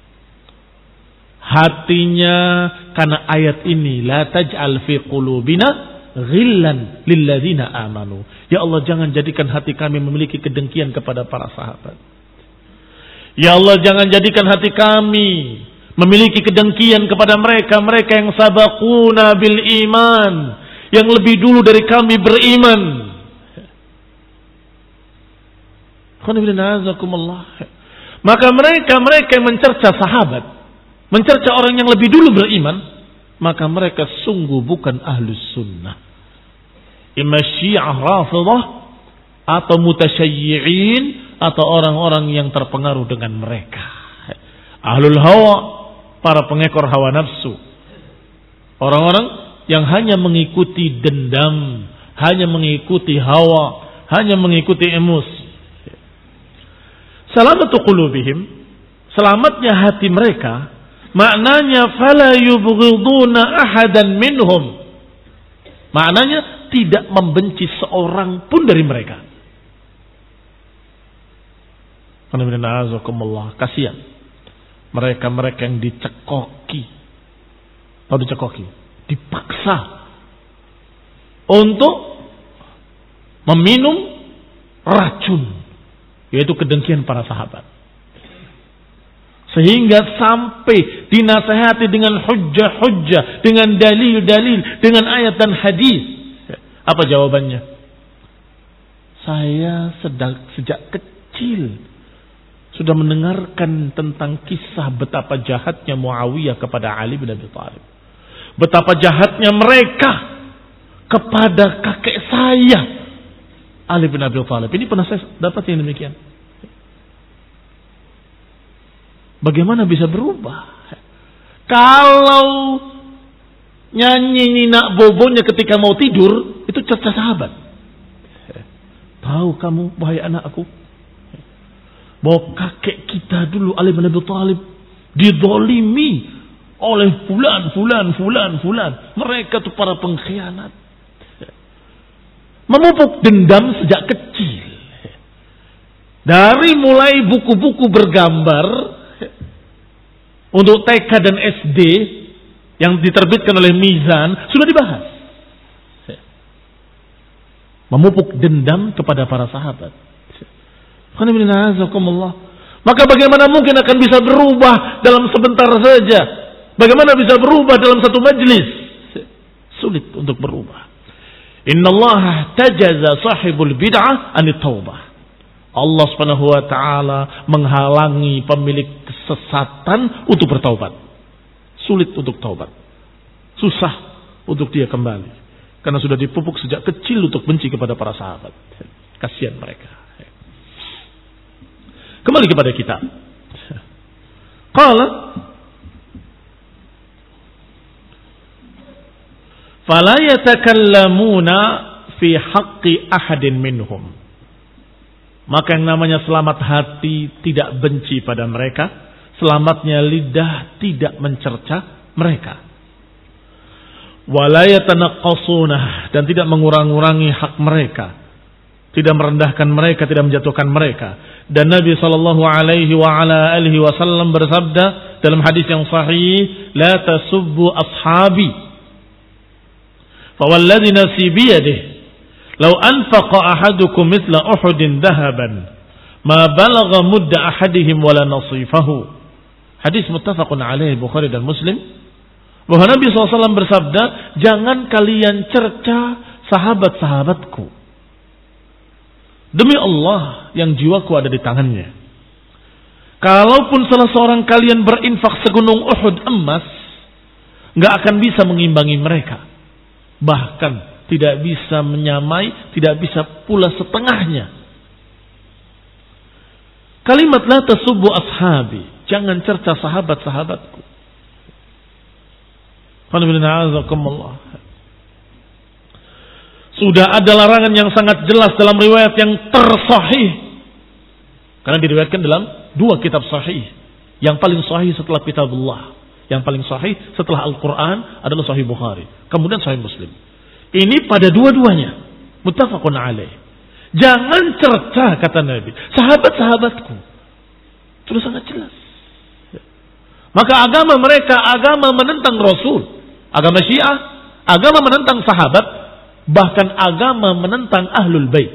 S1: Hatinya karena ayat ini, la taj'al fi qulubina ghillan lilladzina amanu. Ya Allah, jangan jadikan hati kami memiliki kedengkian kepada para sahabat. Ya Allah, jangan jadikan hati kami memiliki kedengkian kepada mereka, mereka yang sabaquna bil iman, yang lebih dulu dari kami beriman. Maka mereka-mereka yang mencerca sahabat, mencerca orang yang lebih dulu beriman, maka mereka sungguh bukan ahlus sunnah. Imma syiah rafidah atau mutasyayyi'in atau orang-orang yang terpengaruh dengan mereka. Ahlul hawa, para pengekor hawa nafsu. Orang-orang yang hanya mengikuti dendam, hanya mengikuti hawa, hanya mengikuti emosi. Salamatu qulubihim, selamatnya hati mereka, maknanya fala yubghiduna ahadan minhum. Maknanya tidak membenci seorang pun dari mereka. Kasihan mereka-mereka yang dicekoki. Tahu dicekoki? Dipaksa untuk meminum racun, yaitu kedengkian para sahabat. Sehingga sampai dinasihati dengan hujjah-hujjah, dengan dalil-dalil, dengan ayat dan hadis. Apa jawabannya? Saya sedang sejak kecil sudah mendengarkan tentang kisah betapa jahatnya Muawiyah kepada Ali bin Abi Thalib. Betapa jahatnya mereka kepada kakek saya, Ali bin Abi Thalib. Ini pernah saya dapat yang demikian. Bagaimana bisa berubah? Kalau nyanyi Nina Bobonya ketika mau tidur, itu cerca sahabat. Tahu kamu, wahai anakku, bahwa kakek kita dulu Ali bin Abi Thalib dizalimi oleh fulan, fulan, fulan, fulan. Mereka itu para pengkhianat. Memupuk dendam sejak kecil. Dari mulai buku-buku bergambar untuk T K dan S D yang diterbitkan oleh Mizan sudah dibahas. Memupuk dendam kepada para sahabat. Maka bagaimana mungkin akan bisa berubah dalam sebentar saja? Bagaimana bisa berubah dalam satu majlis? Sulit untuk berubah. Innallaha tajaza sahibul bid'ah anit taubah. Allah Subhanahu wa taala menghalangi pemilik kesesatan untuk bertaubat. Sulit untuk taubat. Susah untuk dia kembali. Karena sudah dipupuk sejak kecil untuk benci kepada para sahabat. Kasihan mereka. Kembali kepada kita. Qala fala yatakallamuna fi haqqi ahadin minhum. Maka yang namanya selamat hati tidak benci pada mereka, selamatnya lidah tidak mencerca mereka. Wala yatanaqqasuna, dan tidak mengurang-urangi hak mereka, tidak merendahkan mereka, tidak menjatuhkan mereka. Dan Nabi sallallahu alaihi wa ala alihi wasallam bersabda dalam hadis yang sahih, la tasubbu ashabi. Fa walladhi nafsi bi yadihi law anfaqa ahadukum mithla Uhudin dhahaban ma balagha mudda ahadihim wala nasifahu. Hadis muttafaqun alaihi Bukhari dan Muslim. Bahwa Nabi sallallahu alaihi wasallam bersabda, jangan kalian cerca sahabat-sahabatku. Demi Allah yang jiwaku ada di tangannya, kalaupun salah seorang kalian berinfak segunung Uhud emas, nggak akan bisa mengimbangi mereka. Bahkan tidak bisa menyamai, tidak bisa pula setengahnya. Kalimat la tasubbu ashabi, jangan cerca sahabat-sahabatku. Sudah ada larangan yang sangat jelas dalam riwayat yang tersahih. Karena diriwayatkan dalam dua kitab sahih. Yang paling sahih setelah kitabullah, yang paling sahih setelah Al-Quran adalah Sahih Bukhari, kemudian Sahih Muslim. Ini pada dua-duanya muttafaqun alaih. Jangan cerca, kata Nabi, sahabat-sahabatku. Sudah sangat jelas. Maka agama mereka agama menentang Rasul, agama Syiah agama menentang sahabat, bahkan agama menentang Ahlul Bait.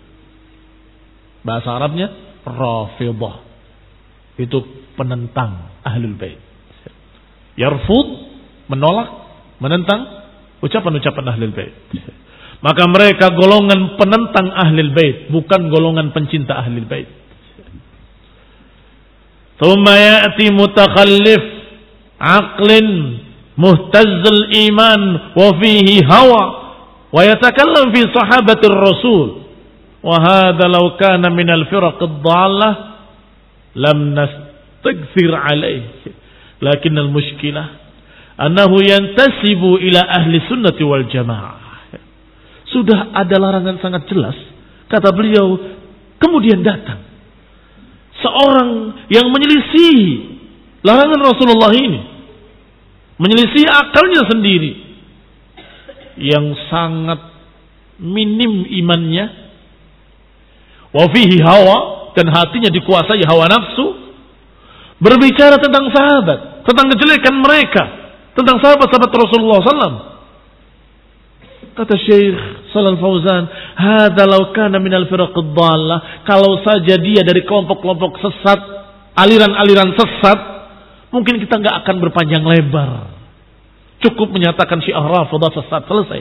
S1: Bahasa Arabnya Rafidhah, itu penentang Ahlul Bait. Yarfud, menolak, menentang ucapan-ucapan Ahlul Bait. Maka mereka golongan penentang Ahlul Bait, bukan golongan pencinta Ahlul Bait. Thumma ya'ti mutakhallif aqlin muhtazzul iman wa fihi hawa wa yatakallam fi sahabatir rasul wa hadha law kana min al-firaq ad-dhallah lam nastaghfir alayhi lakin al-mushkilah annahu yantasibu ila ahli sunnati wal jamaah. Sudah ada larangan sangat jelas, kata beliau, kemudian datang seorang yang menyelisihi larangan Rasulullah ini, menyelisihi akalnya sendiri, yang sangat minim imannya, wa fihi hawa, dan hatinya dikuasai hawa nafsu, berbicara tentang sahabat, tentang kejelekan mereka, tentang sahabat-sahabat Rasulullah sallallahu alaihi wasallam. Kata Syekh Shalal Fauzan, hadza law kana minal firaqid dhallah, kalau saja dia dari kelompok-kelompok sesat, aliran-aliran sesat, mungkin kita enggak akan berpanjang lebar. Cukup menyatakan Syiah Rafidhah sesat, selesai.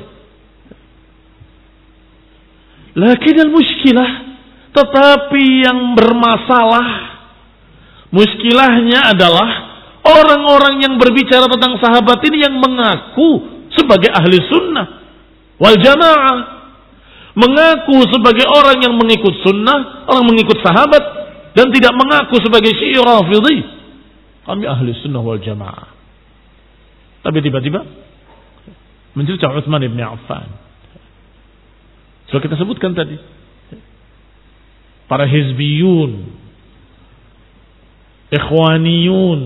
S1: Lakin al-mushkilah, tetapi yang bermasalah, muskilahnya adalah orang-orang yang berbicara tentang sahabat ini yang mengaku sebagai ahli sunnah wal jamaah, mengaku sebagai orang yang mengikut sunnah, orang mengikut sahabat, dan tidak mengaku sebagai Syi'i Rafidhi. Kami ahli sunnah wal jamaah. Tapi tiba-tiba mencerca Utsman bin Affan. Sudah kita sebutkan tadi, para hizbiyun, ikhwaniyun,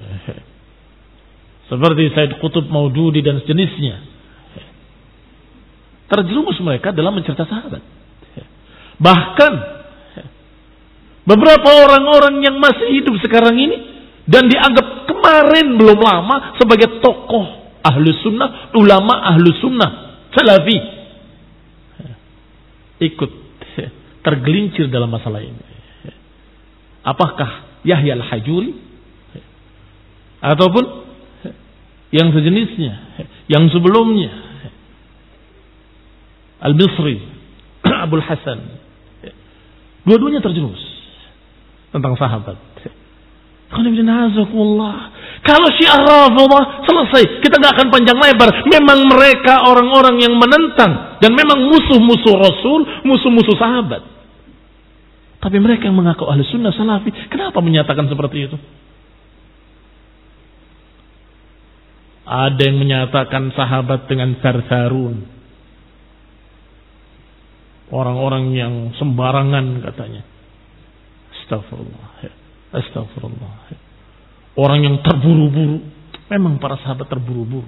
S1: seperti Said Qutb Maududi dan sejenisnya, terjerumus mereka dalam mencerca sahabat. Bahkan beberapa orang-orang yang masih hidup sekarang ini dan dianggap kemarin belum lama sebagai tokoh ahlu sunnah, ulama ahlu sunnah, salafi, ikut tergelincir dalam masalah ini. Apakah Yahya al-Hajuri ataupun yang sejenisnya, yang sebelumnya, Al-Bisri, Abul Hasan, dua-duanya terjerumus tentang sahabat. Kalau Syiah Rafidhah selesai, kita nggak akan panjang lebar. Memang mereka orang-orang yang menentang dan memang musuh-musuh Rasul, musuh-musuh sahabat. Tapi mereka yang mengaku ahli sunnah salafi, kenapa menyatakan seperti itu? Ada yang menyatakan sahabat dengan sarsarun, orang-orang yang sembarangan katanya. Astagfirullah. Astagfirullah. Orang yang terburu-buru. Memang para sahabat terburu-buru.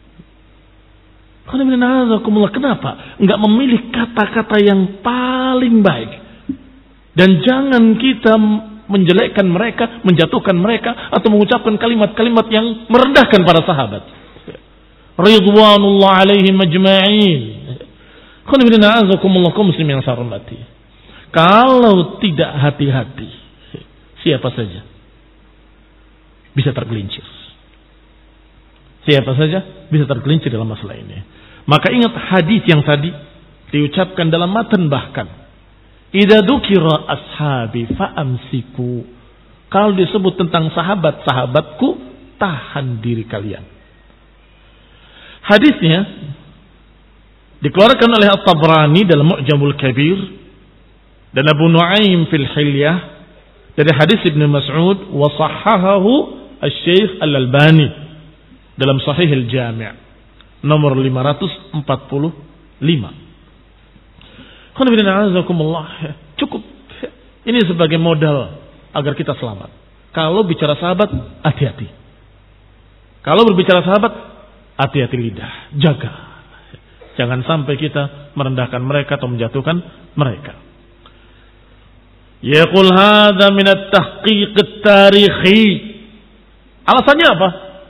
S1: Kenapa? Enggak memilih kata-kata yang paling baik. Dan jangan kita menjelekkan mereka, menjatuhkan mereka, atau mengucapkan kalimat-kalimat yang merendahkan para sahabat. Ridwanullah alaihim ajma'in. Kalau tidak hati-hati, siapa saja bisa tergelincir. Siapa saja bisa tergelincir dalam masalah ini. Maka ingat hadis yang tadi diucapkan dalam matan bahkan. Idza dzukira ashabi fa'amsiku. Kalau disebut tentang sahabat-sahabatku, tahan diri kalian. Hadisnya dikeluarkan oleh At-Tabrani dalam Mu'jamul Kabir dan Abu Nuaim fil Hilyah dari hadis Ibnu Mas'ud wa sahhahahu Asy-Syaikh Al-Albani dalam Sahih Al-Jami' nomor lima ratus empat puluh lima. Cukup. Ini sebagai modal agar kita selamat. Kalau bicara sahabat, hati-hati. Kalau berbicara sahabat, hati-hati lidah, jaga. Jangan sampai kita merendahkan mereka atau menjatuhkan mereka. Yaqul hadza min at-tahqiq at-tarikhi. Alasannya apa?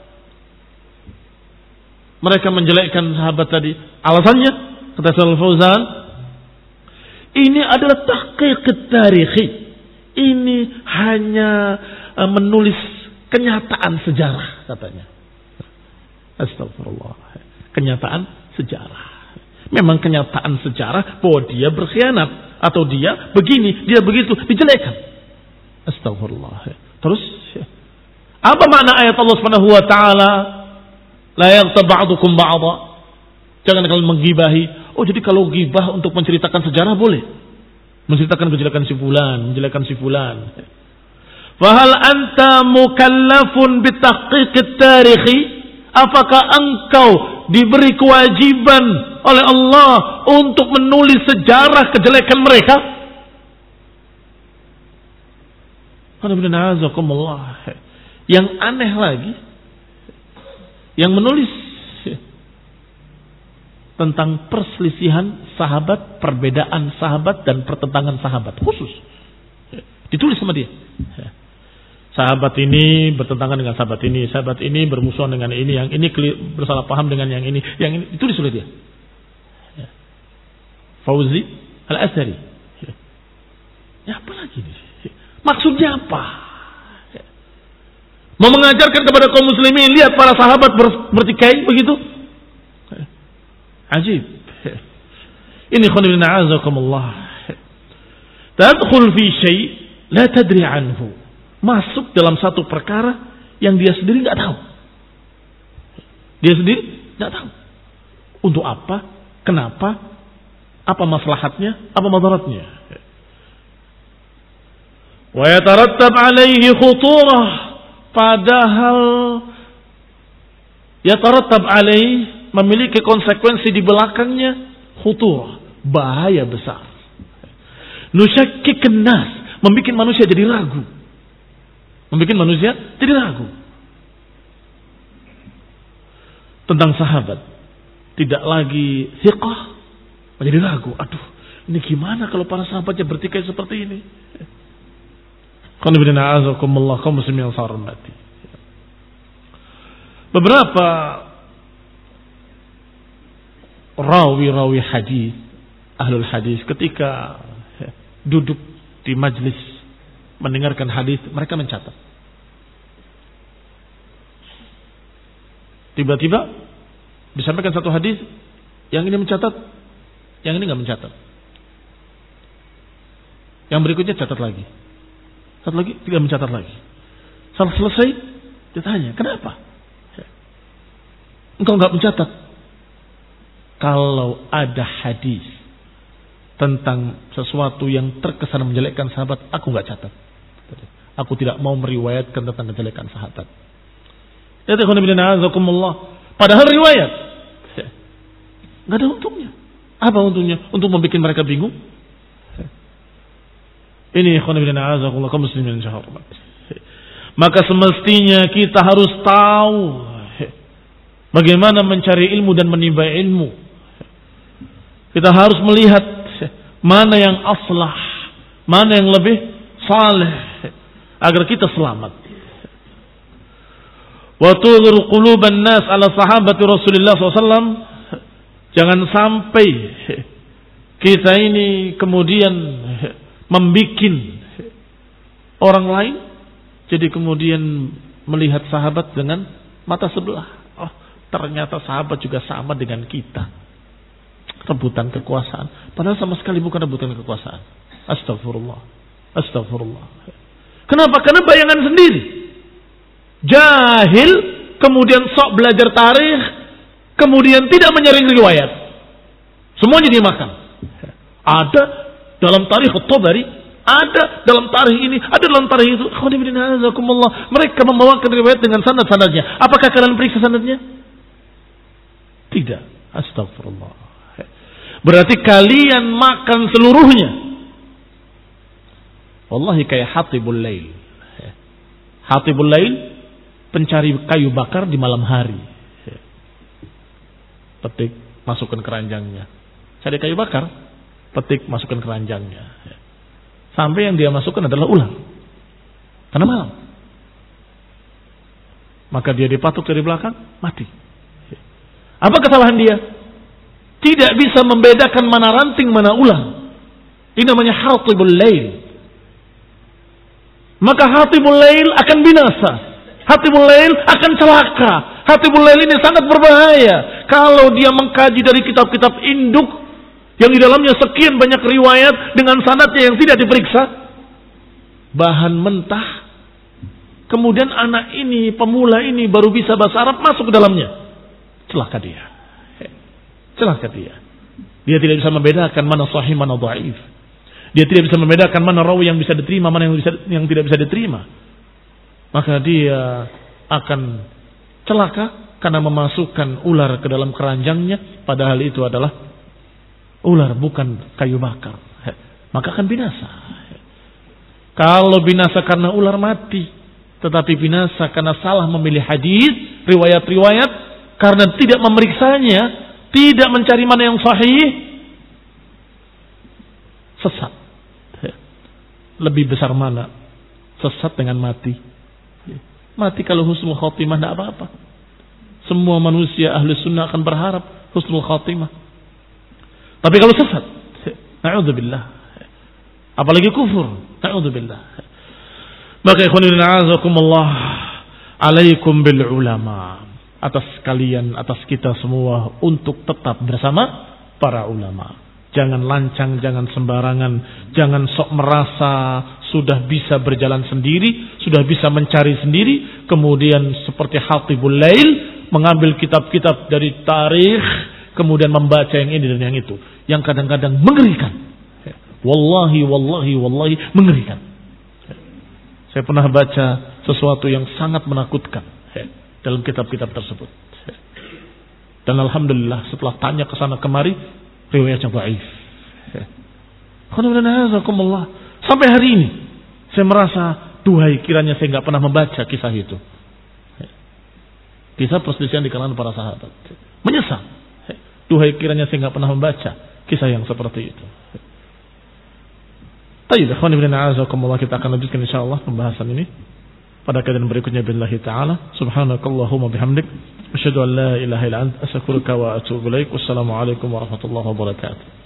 S1: Mereka menjelekkan sahabat tadi. Alasannya, kata Shalal Fauzan, ini adalah tahqiq at-tarikhi. Ini hanya menulis kenyataan sejarah katanya. Astagfirullah. Kenyataan sejarah. Memang kenyataan sejarah bahwa dia berkhianat atau dia begini, dia begitu, dijelekan. Astagfirullah. Terus apa makna ayat Allah Subhanahu wa taala? La yaghtab ba'dukum ba'dha. Jangan kalian menggibahi. Oh, jadi kalau gibah untuk menceritakan sejarah boleh. Menceritakan kejelekan si fulan, menjelekan si fulan. Fa hal anta mukallafun bi tahqiq at-tarikhi? Apakah engkau diberi kewajiban oleh Allah untuk menulis sejarah kejelekan mereka? Yang aneh lagi, yang menulis tentang perselisihan sahabat, perbedaan sahabat dan pertentangan sahabat khusus ditulis sama dia. Sahabat ini bertentangan dengan sahabat ini, sahabat ini bermusuhan dengan ini, yang ini bersalah paham dengan yang ini, yang ini ditulis oleh dia. Fauzi Al-Asari. Ya apa lagi ini? Maksudnya apa? Mau mengajarkan kepada kaum muslimin, lihat para sahabat bertikai begitu? Ajib. Ini khonibin a'azakumullah. Tadkhul fi syai' la tadri anhu. Masuk dalam satu perkara yang dia sendiri nggak tahu. Dia sendiri nggak tahu. Untuk apa? Kenapa? Apa maslahatnya? Apa madaratnya? Wa yatarattab alaihi khuturah. Padahal yatarattab alaihi memiliki konsekuensi di belakangnya khuturah. Bahaya besar. Nusyakkikin nas. Membikin manusia jadi ragu. Membikin manusia jadi ragu tentang sahabat. Tidak lagi thiqah, menjadi ragu. Aduh, ini gimana kalau para sahabatnya bertikai seperti ini? Beberapa rawi-rawi hadis, ahlul hadis, ketika duduk di majlis mendengarkan hadis, mereka mencatat. Tiba-tiba disampaikan satu hadis, yang ini mencatat, yang ini nggak mencatat. Yang berikutnya catat lagi, satu lagi tidak mencatat lagi. Setelah selesai, ditanya, kenapa? Engkau nggak mencatat? Kalau ada hadis tentang sesuatu yang terkesan menjelekkan sahabat, aku nggak catat. Aku tidak mau meriwayatkan tentang kejelekan sahabat. Ya ikhwan fillah azakumullah. Padahal riwayat. Enggak ada untungnya. Apa untungnya? Untuk membuat mereka bingung. Ini ikhwan fillah azakumullah kaum muslimin yang hormat. Maka semestinya kita harus tahu bagaimana mencari ilmu dan menimba ilmu. Kita harus melihat mana yang aslah, mana yang lebih saleh agar kita selamat. Wa tudhir quluban nas ala sahabati Rasulullah sallallahu alaihi wasallam. Jangan sampai kita ini kemudian membikin orang lain jadi kemudian melihat sahabat dengan mata sebelah. Oh, ternyata sahabat juga sama dengan kita. Rebutan kekuasaan. Padahal sama sekali bukan rebutan kekuasaan. Astagfirullah. Astagfirullah. Kenapa? Karena bayangan sendiri. Jahil, kemudian sok belajar tarikh, kemudian tidak menyaring riwayat. Semuanya dimakan. Ada dalam tarikh At-Tabari, ada dalam tarikh ini, ada dalam tarikh itu. Mereka membawakan riwayat dengan sanad-sanadnya. Apakah kalian periksa sanadnya? Tidak. Astagfirullah. Berarti kalian makan seluruhnya. Wallahi kayak Hatibul Lail. Hatibul Lail, pencari kayu bakar di malam hari. Petik, masukkan keranjangnya. Cari kayu bakar, petik, masukkan keranjangnya. Sampai yang dia masukkan adalah ular. Karena malam. Maka dia dipatuk dari belakang, mati. Apa kesalahan dia? Tidak bisa membedakan mana ranting, mana ular. Ini namanya Hatibul Lail. Maka Hatibul Lail akan binasa. Hatibul Lail akan celaka. Hatibul Lail ini sangat berbahaya. Kalau dia mengkaji dari kitab-kitab induk yang di dalamnya sekian banyak riwayat dengan sanadnya yang tidak diperiksa, bahan mentah, kemudian anak ini, pemula ini baru bisa bahasa Arab masuk ke dalamnya, celaka dia. Celaka dia. Dia tidak bisa membedakan mana sahih, mana dhaif. Dia tidak bisa membedakan mana rawi yang bisa diterima, mana yang bisa, yang tidak bisa diterima. Maka dia akan celaka karena memasukkan ular ke dalam keranjangnya, padahal itu adalah ular, bukan kayu bakar. Maka akan binasa. Kalau binasa karena ular, mati. Tetapi binasa karena salah memilih hadis, riwayat-riwayat, karena tidak memeriksanya, tidak mencari mana yang sahih, sesat. Lebih besar mana sesat dengan mati? Mati kalau husnul khotimah tidak apa-apa. Semua manusia ahli sunnah akan berharap husnul khotimah. Tapi kalau sesat, na'udzubillah. Apalagi kufur, na'udzubillah. Maka ikhwanin a'azakumullah, alaikum bil ulama. Atas kalian, atas kita semua untuk tetap bersama para ulama. Jangan lancang, jangan sembarangan, jangan sok merasa sudah bisa berjalan sendiri, sudah bisa mencari sendiri, kemudian seperti Hatibul Lail mengambil kitab-kitab dari tarikh, kemudian membaca yang ini dan yang itu, yang kadang-kadang mengerikan. Wallahi, wallahi, wallahi mengerikan. Saya pernah baca sesuatu yang sangat menakutkan dalam kitab-kitab tersebut. Dan alhamdulillah setelah tanya ke sana kemari, riwayatnya dhaif. Sampai hari ini saya merasa, duhai kiranya saya nggak pernah membaca kisah itu. Kisah perselisihan di kalangan para sahabat. Menyesal. Duhai kiranya saya nggak pernah membaca kisah yang seperti itu. Baik, ikhwan ibn a'azakumullah, kita akan lanjutkan insyaallah pembahasan ini pada kajian berikutnya billahi taala. Subhanakallahumma bihamdik, asyhadu an la ilaha illa anta, astaghfiruka wa atubu ilaik. Wassalamu alaikum warahmatullahi wabarakatuh.